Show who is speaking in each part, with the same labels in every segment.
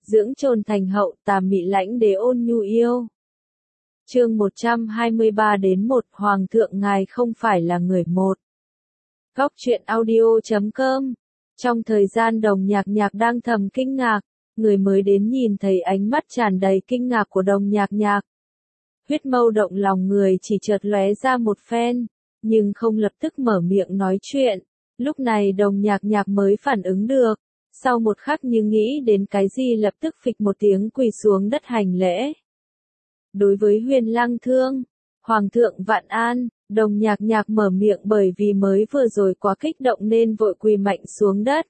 Speaker 1: dưỡng trồn thành hậu, tà mị lãnh đế ôn nhu yêu. Chương 123-1 Hoàng thượng ngài không phải là người một. Góc truyện audio.com. Trong thời gian Đồng Nhạc Nhạc đang thầm kinh ngạc, người mới đến nhìn thấy ánh mắt tràn đầy kinh ngạc của Đồng Nhạc Nhạc. Huyết mâu động lòng người chỉ chợt lóe ra một phen, nhưng không lập tức mở miệng nói chuyện. Lúc này Đồng Nhạc Nhạc mới phản ứng được, sau một khắc như nghĩ đến cái gì lập tức phịch một tiếng quỳ xuống đất hành lễ. Đối với Huyền Lăng Thương, Hoàng thượng vạn an, Đồng Nhạc Nhạc mở miệng bởi vì mới vừa rồi quá kích động nên vội quỳ mạnh xuống đất.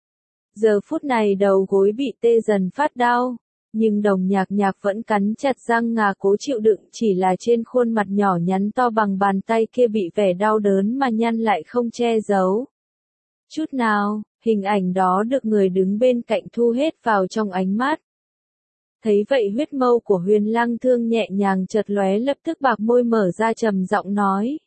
Speaker 1: Giờ phút này đầu gối bị tê dần phát đau, nhưng Đồng Nhạc Nhạc vẫn cắn chặt răng ngà cố chịu đựng, chỉ là trên khuôn mặt nhỏ nhắn to bằng bàn tay kia bị vẻ đau đớn mà nhăn lại không che giấu chút nào. Hình ảnh đó được người đứng bên cạnh thu hết vào trong ánh mắt. Thấy vậy huyết mâu của Huyền Lăng Thương nhẹ nhàng chợt lóe, lập tức bạc môi mở ra trầm giọng nói.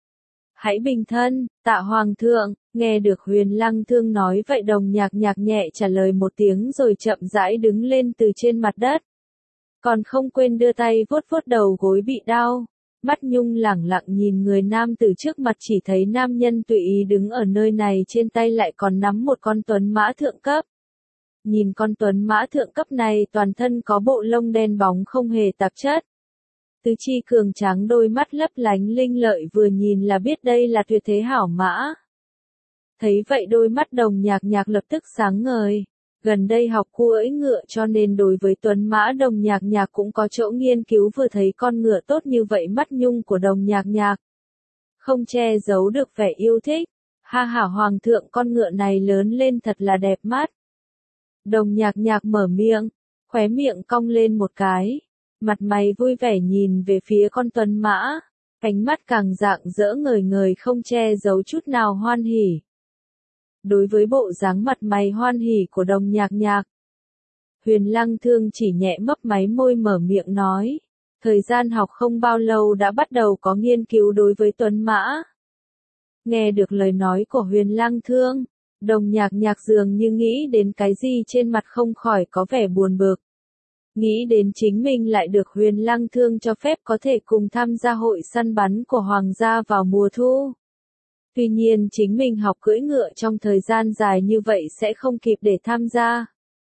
Speaker 1: Hãy bình thân, tạ Hoàng thượng. Nghe được Huyền Lăng Thương nói vậy Đồng Nhạc Nhạc nhẹ trả lời một tiếng rồi chậm rãi đứng lên từ trên mặt đất. Còn không quên đưa tay vuốt vuốt đầu gối bị đau. Mắt Nhung lẳng lặng nhìn người nam từ trước mặt, chỉ thấy nam nhân tùy ý đứng ở nơi này, trên tay lại còn nắm một con tuấn mã thượng cấp. Nhìn con tuấn mã thượng cấp này toàn thân có bộ lông đen bóng không hề tạp chất. Tứ chi cường tráng, đôi mắt lấp lánh linh lợi, vừa nhìn là biết đây là tuyệt thế hảo mã. Thấy vậy đôi mắt Đồng Nhạc Nhạc lập tức sáng ngời. Gần đây học cưỡi ngựa cho nên đối với tuấn mã Đồng Nhạc Nhạc cũng có chỗ nghiên cứu, vừa thấy con ngựa tốt như vậy mắt Nhung của Đồng Nhạc Nhạc không che giấu được vẻ yêu thích. Ha hả Hoàng thượng, con ngựa này lớn lên thật là đẹp mắt. Đồng Nhạc Nhạc mở miệng, khóe miệng cong lên một cái, mặt mày vui vẻ nhìn về phía con tuấn mã, ánh mắt càng rạng rỡ ngời ngời không che giấu chút nào hoan hỉ. Đối với bộ dáng mặt mày hoan hỉ của Đồng Nhạc Nhạc, Huyền Lăng Thương chỉ nhẹ mấp máy môi mở miệng nói, thời gian học không bao lâu đã bắt đầu có nghiên cứu đối với tuấn mã. Nghe được lời nói của Huyền Lăng Thương, Đồng Nhạc Nhạc dường như nghĩ đến cái gì trên mặt không khỏi có vẻ buồn bực. Nghĩ đến chính mình lại được Huyền Lăng Thương cho phép có thể cùng tham gia hội săn bắn của Hoàng gia vào mùa thu. Tuy nhiên chính mình học cưỡi ngựa trong thời gian dài như vậy sẽ không kịp để tham gia.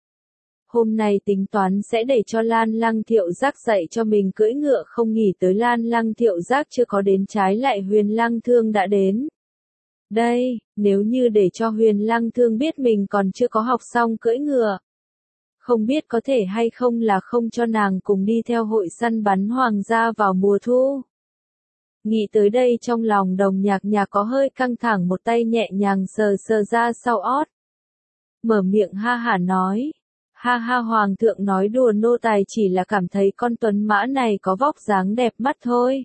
Speaker 1: Hôm nay tính toán sẽ để cho Lan Lăng Thiệu Giác dạy cho mình cưỡi ngựa, không nghĩ tới Lan Lăng Thiệu Giác chưa có đến, trái lại Huyền Lăng Thương đã đến. Đây, nếu như để cho Huyền Lăng Thương biết mình còn chưa có học xong cưỡi ngựa, không biết có thể hay không là không cho nàng cùng đi theo hội săn bắn Hoàng gia vào mùa thu. Nghĩ tới đây trong lòng Đồng Nhạc Nhạc có hơi căng thẳng, một tay nhẹ nhàng sờ sờ ra sau ót. Mở miệng ha hả nói. Ha ha Hoàng thượng nói đùa, nô tài chỉ là cảm thấy con tuấn mã này có vóc dáng đẹp mắt thôi.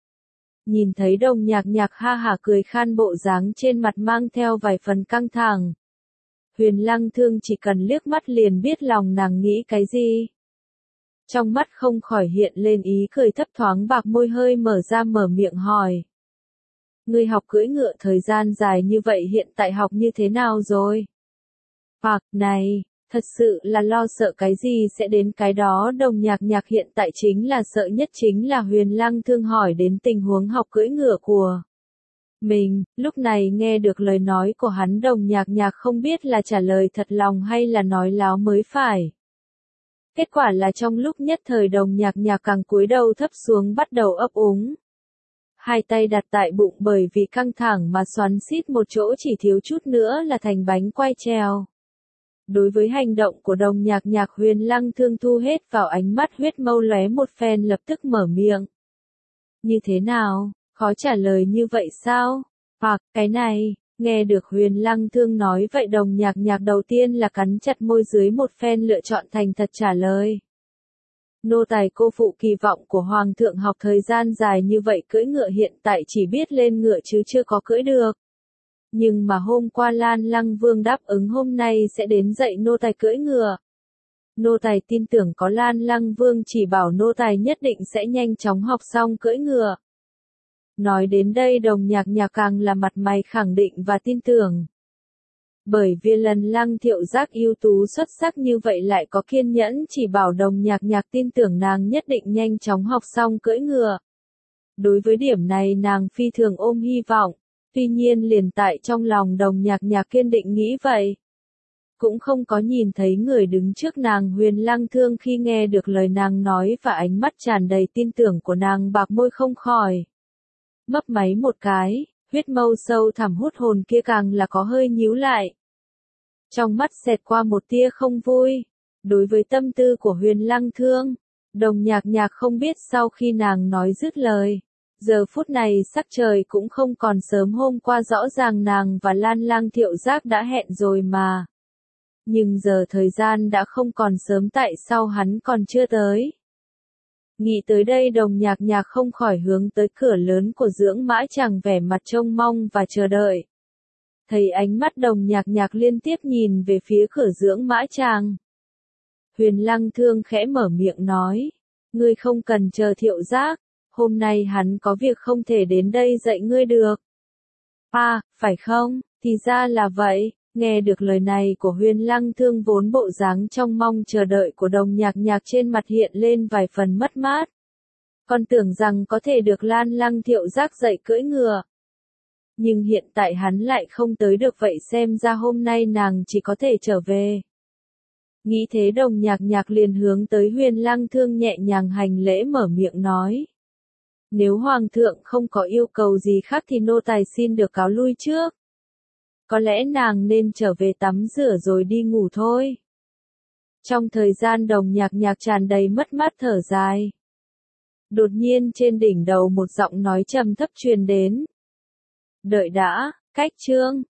Speaker 1: Nhìn thấy Đồng Nhạc Nhạc ha hả cười khan, bộ dáng trên mặt mang theo vài phần căng thẳng. Huyền Lăng Thương chỉ cần liếc mắt liền biết lòng nàng nghĩ cái gì. Trong mắt không khỏi hiện lên ý cười thấp thoáng, bạc môi hơi mở ra mở miệng hỏi. Ngươi học cưỡi ngựa thời gian dài như vậy hiện tại học như thế nào rồi? Bạc này, thật sự là lo sợ cái gì sẽ đến cái đó. Đồng Nhạc Nhạc hiện tại chính là sợ nhất chính là Huyền Lăng Thương hỏi đến tình huống học cưỡi ngựa của mình. Lúc này nghe được lời nói của hắn, Đồng Nhạc Nhạc không biết là trả lời thật lòng hay là nói láo mới phải. Kết quả là trong lúc nhất thời Đồng Nhạc Nhạc càng cúi đầu thấp xuống, bắt đầu ấp úng. Hai tay đặt tại bụng bởi vì căng thẳng mà xoắn xít một chỗ, chỉ thiếu chút nữa là thành bánh quai treo. Đối với hành động của Đồng Nhạc Nhạc, Huyền Lăng Thương thu hết vào ánh mắt, huyết mâu lóe một phen lập tức mở miệng. Như thế nào, khó trả lời như vậy sao? Hoặc, cái này. Nghe được Huyền Lăng Thương nói vậy Đồng Nhạc Nhạc đầu tiên là cắn chặt môi dưới một phen, lựa chọn thành thật trả lời. Nô tài cô phụ kỳ vọng của Hoàng thượng, học thời gian dài như vậy cưỡi ngựa hiện tại chỉ biết lên ngựa chứ chưa có cưỡi được. Nhưng mà hôm qua Lan Lăng Vương đáp ứng hôm nay sẽ đến dạy nô tài cưỡi ngựa. Nô tài tin tưởng có Lan Lăng Vương chỉ bảo nô tài nhất định sẽ nhanh chóng học xong cưỡi ngựa. Nói đến đây Đồng Nhạc Nhạc càng là mặt mày khẳng định và tin tưởng. Bởi vì lần Lăng Thiệu Giác ưu tú xuất sắc như vậy lại có kiên nhẫn chỉ bảo Đồng Nhạc Nhạc tin tưởng nàng nhất định nhanh chóng học xong cưỡi ngựa. Đối với điểm này nàng phi thường ôm hy vọng, tuy nhiên liền tại trong lòng Đồng Nhạc Nhạc kiên định nghĩ vậy. Cũng không có nhìn thấy người đứng trước nàng Huyền Lăng Thương khi nghe được lời nàng nói và ánh mắt tràn đầy tin tưởng của nàng bạc môi không khỏi. Mấp máy một cái, huyết mâu sâu thẳm hút hồn kia càng là có hơi nhíu lại. Trong mắt xẹt qua một tia không vui. Đối với tâm tư của Huyền Lăng Thương, Đồng Nhạc Nhạc không biết sau khi nàng nói dứt lời. Giờ phút này sắc trời cũng không còn sớm, hôm qua rõ ràng nàng và Lăng Thiệu Giác đã hẹn rồi mà. Nhưng giờ thời gian đã không còn sớm, tại sao hắn còn chưa tới? Nghĩ tới đây Đồng Nhạc Nhạc không khỏi hướng tới cửa lớn của dưỡng mã chàng vẻ mặt trông mong và chờ đợi. Thấy ánh mắt Đồng Nhạc Nhạc liên tiếp nhìn về phía cửa dưỡng mã chàng. Huyền Lăng Thương khẽ mở miệng nói, ngươi không cần chờ Thiệu Giác, hôm nay hắn có việc không thể đến đây dạy ngươi được. À, phải không, thì ra là vậy. Nghe được lời này của Huyền Lăng Thương vốn bộ dáng trong mong chờ đợi của Đồng Nhạc Nhạc trên mặt hiện lên vài phần mất mát. Còn tưởng rằng có thể được Lăng Thiệu Giác dạy cưỡi ngựa. Nhưng hiện tại hắn lại không tới được, vậy xem ra hôm nay nàng chỉ có thể trở về. Nghĩ thế Đồng Nhạc Nhạc liền hướng tới Huyền Lăng Thương nhẹ nhàng hành lễ mở miệng nói. Nếu Hoàng thượng không có yêu cầu gì khác thì nô tài xin được cáo lui trước. Có lẽ nàng nên trở về tắm rửa rồi đi ngủ thôi. Trong thời gian Đồng Nhạc Nhạc tràn đầy mất mát thở dài. Đột nhiên trên đỉnh đầu một giọng nói trầm thấp truyền đến. Đợi đã, cách chương.